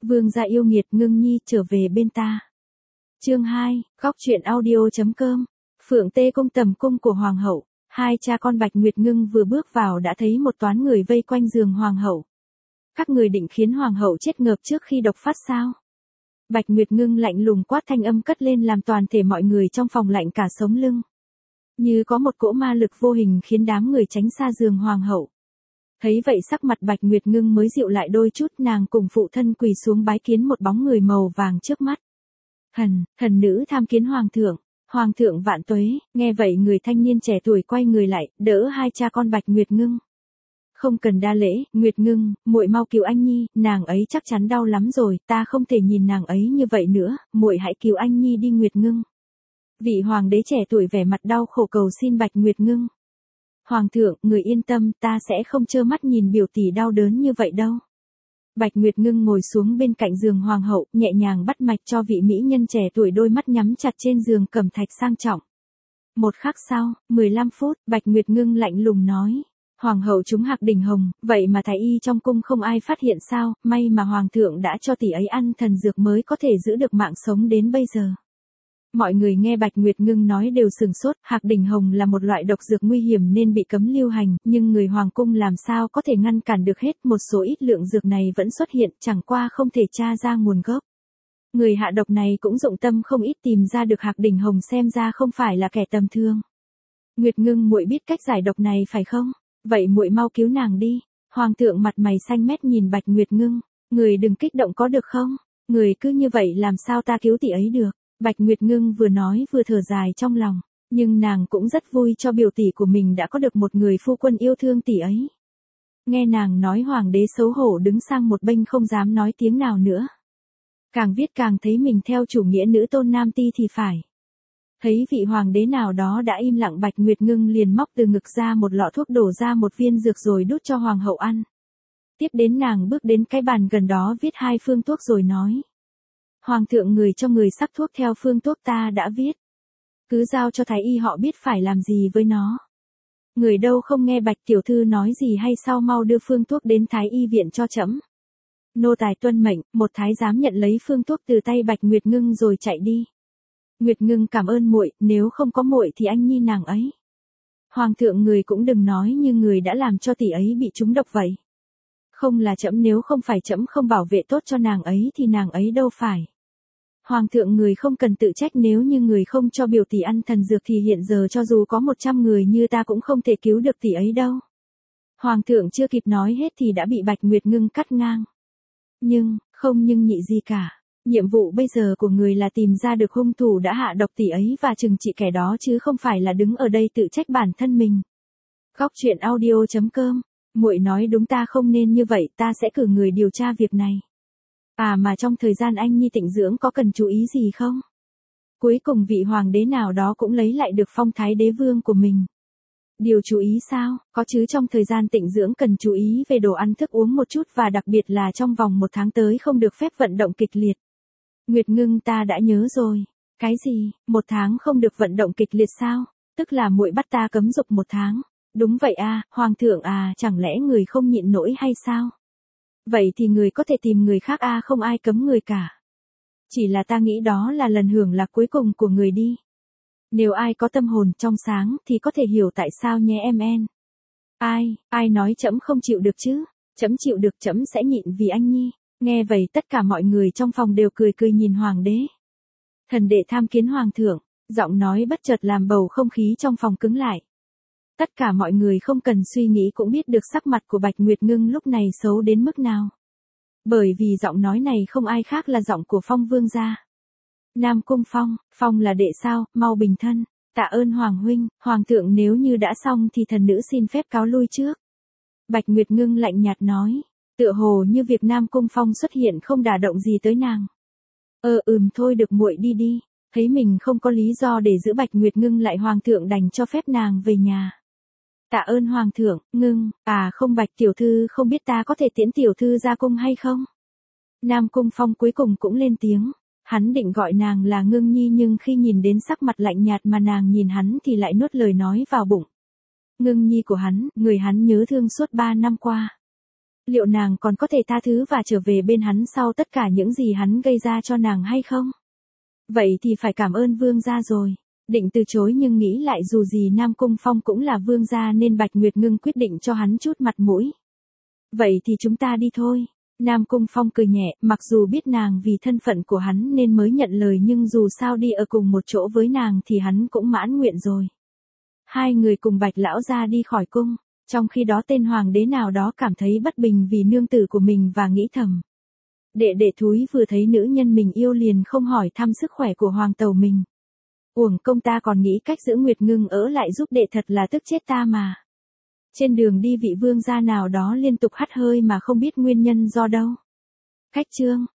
Vương gia yêu nghiệt, Ngưng nhi trở về bên ta. Chương 2, góc truyện audio.com. Phượng Tê cung tầm cung của hoàng hậu. Hai cha con Bạch Nguyệt Ngưng vừa bước vào đã thấy một toán người vây quanh giường hoàng hậu. Các người định khiến hoàng hậu chết ngợp trước khi độc phát sao? Bạch Nguyệt Ngưng lạnh lùng quát, thanh âm cất lên làm toàn thể mọi người trong phòng lạnh cả sống lưng. Như có một cỗ ma lực vô hình khiến đám người tránh xa giường hoàng hậu. Thấy vậy sắc mặt Bạch Nguyệt Ngưng mới dịu lại đôi chút, nàng cùng phụ thân quỳ xuống bái kiến một bóng người màu vàng trước mắt. Thần nữ tham kiến hoàng thượng. Hoàng thượng vạn tuế. Nghe vậy người thanh niên trẻ tuổi quay người lại, đỡ hai cha con Bạch Nguyệt Ngưng. Không cần đa lễ, Nguyệt Ngưng, muội mau cứu anh nhi, nàng ấy chắc chắn đau lắm rồi, ta không thể nhìn nàng ấy như vậy nữa, muội hãy cứu anh nhi đi Nguyệt Ngưng. Vị hoàng đế trẻ tuổi vẻ mặt đau khổ cầu xin Bạch Nguyệt Ngưng. Hoàng thượng, người yên tâm, ta sẽ không trơ mắt nhìn biểu tỷ đau đớn như vậy đâu. Bạch Nguyệt Ngưng ngồi xuống bên cạnh giường hoàng hậu, nhẹ nhàng bắt mạch cho vị mỹ nhân trẻ tuổi, đôi mắt nhắm chặt trên giường cẩm thạch sang trọng. Một khắc sau, 15 phút, Bạch Nguyệt Ngưng lạnh lùng nói. Hoàng hậu trúng hạc đỉnh hồng, vậy mà thái y trong cung không ai phát hiện sao, may mà hoàng thượng đã cho tỷ ấy ăn thần dược mới có thể giữ được mạng sống đến bây giờ. Mọi người nghe Bạch Nguyệt Ngưng nói đều sừng sốt, hạc đỉnh hồng là một loại độc dược nguy hiểm nên bị cấm lưu hành, nhưng người hoàng cung làm sao có thể ngăn cản được hết, một số ít lượng dược này vẫn xuất hiện, chẳng qua không thể tra ra nguồn gốc. Người hạ độc này cũng dụng tâm không ít tìm ra được hạc đỉnh hồng, xem ra không phải là kẻ tầm thường. Nguyệt Ngưng, muội biết cách giải độc này phải không? Vậy muội mau cứu nàng đi. Hoàng thượng mặt mày xanh mét nhìn Bạch Nguyệt Ngưng, người đừng kích động có được không? Người cứ như vậy làm sao ta cứu tỷ ấy được? Bạch Nguyệt Ngưng vừa nói vừa thở dài trong lòng, nhưng nàng cũng rất vui cho biểu tỷ của mình đã có được một người phu quân yêu thương tỷ ấy. Nghe nàng nói hoàng đế xấu hổ đứng sang một bên không dám nói tiếng nào nữa. Càng viết càng thấy mình theo chủ nghĩa nữ tôn nam ti thì phải. Thấy vị hoàng đế nào đó đã im lặng, Bạch Nguyệt Ngưng liền móc từ ngực ra một lọ thuốc, đổ ra một viên dược rồi đút cho hoàng hậu ăn. Tiếp đến nàng bước đến cái bàn gần đó viết 2 phương thuốc rồi nói. Hoàng thượng, người cho người sắc thuốc theo phương thuốc ta đã viết. Cứ giao cho thái y họ biết phải làm gì với nó. Người đâu không nghe Bạch tiểu thư nói gì hay sao, mau đưa phương thuốc đến thái y viện cho trẫm. Nô tài tuân mệnh. Một thái giám nhận lấy phương thuốc từ tay Bạch Nguyệt Ngưng rồi chạy đi. Nguyệt Ngưng, cảm ơn muội, nếu không có muội thì anh nhi nàng ấy. Hoàng thượng, người cũng đừng nói như người đã làm cho tỷ ấy bị trúng độc vậy. Không là trẫm, nếu không phải trẫm không bảo vệ tốt cho nàng ấy thì nàng ấy đâu phải. Hoàng thượng, người không cần tự trách, nếu như người không cho biểu tỷ ăn thần dược thì hiện giờ cho dù có 100 người như ta cũng không thể cứu được tỷ ấy đâu. Hoàng thượng chưa kịp nói hết thì đã bị Bạch Nguyệt Ngưng cắt ngang. Không nhưng nhị gì cả. Nhiệm vụ bây giờ của người là tìm ra được hung thủ đã hạ độc tỷ ấy và trừng trị kẻ đó, chứ không phải là đứng ở đây tự trách bản thân mình. Góc truyện audio.com. Muội nói đúng, ta không nên như vậy, ta sẽ cử người điều tra việc này. À mà trong thời gian anh nhi tịnh dưỡng có cần chú ý gì không? Cuối cùng vị hoàng đế nào đó cũng lấy lại được phong thái đế vương của mình. Điều chú ý sao? Có chứ, trong thời gian tịnh dưỡng cần chú ý về đồ ăn thức uống một chút, và đặc biệt là trong vòng 1 tháng tới không được phép vận động kịch liệt. Nguyệt Ngưng, ta đã nhớ rồi. Cái gì? 1 tháng không được vận động kịch liệt sao? Tức là muội bắt ta cấm dục 1 tháng. Đúng vậy à, hoàng thượng à, chẳng lẽ người không nhịn nổi hay sao? Vậy thì người có thể tìm người khác à, không ai cấm người cả. Chỉ là ta nghĩ đó là lần hưởng lạc cuối cùng của người đi. Nếu ai có tâm hồn trong sáng thì có thể hiểu tại sao nhé em en. Ai nói trẫm không chịu được chứ? Trẫm chịu được, trẫm sẽ nhịn vì anh nhi. Nghe vậy tất cả mọi người trong phòng đều cười cười nhìn hoàng đế. Thần đệ tham kiến hoàng thượng. Giọng nói bất chợt làm bầu không khí trong phòng cứng lại. Tất cả mọi người không cần suy nghĩ cũng biết được sắc mặt của Bạch Nguyệt Ngưng lúc này xấu đến mức nào. Bởi vì giọng nói này không ai khác là giọng của Phong vương gia. Nam Cung Phong, Phong là đệ sao, mau bình thân. Tạ ơn hoàng huynh, hoàng thượng, nếu như đã xong thì thần nữ xin phép cáo lui trước. Bạch Nguyệt Ngưng lạnh nhạt nói, tựa hồ như việc Nam Cung Phong xuất hiện không đả động gì tới nàng. Thôi được, muội đi đi. Thấy mình không có lý do để giữ Bạch Nguyệt Ngưng lại, hoàng thượng đành cho phép nàng về nhà. Tạ ơn hoàng thượng. Ngưng, à không, Bạch tiểu thư không biết ta có thể tiễn tiểu thư ra cung hay không? Nam Cung Phong cuối cùng cũng lên tiếng. Hắn định gọi nàng là Ngưng nhi, nhưng khi nhìn đến sắc mặt lạnh nhạt mà nàng nhìn hắn thì lại nuốt lời nói vào bụng. Ngưng nhi của hắn, người hắn nhớ thương suốt 3 năm qua. Liệu nàng còn có thể tha thứ và trở về bên hắn sau tất cả những gì hắn gây ra cho nàng hay không? Vậy thì phải cảm ơn vương gia rồi. Định từ chối nhưng nghĩ lại dù gì Nam Cung Phong cũng là vương gia nên Bạch Nguyệt Ngưng quyết định cho hắn chút mặt mũi. Vậy thì chúng ta đi thôi. Nam Cung Phong cười nhẹ, mặc dù biết nàng vì thân phận của hắn nên mới nhận lời nhưng dù sao đi ở cùng một chỗ với nàng thì hắn cũng mãn nguyện rồi. Hai người cùng Bạch lão gia đi khỏi cung, trong khi đó tên hoàng đế nào đó cảm thấy bất bình vì nương tử của mình và nghĩ thầm. Đệ thúi vừa thấy nữ nhân mình yêu liền không hỏi thăm sức khỏe của hoàng tẩu mình. Uổng công ta còn nghĩ cách giữ Nguyệt Ngưng ở lại giúp đệ thật là tức chết ta mà. Trên đường đi vị vương gia nào đó liên tục hắt hơi mà không biết nguyên nhân do đâu. Khách chương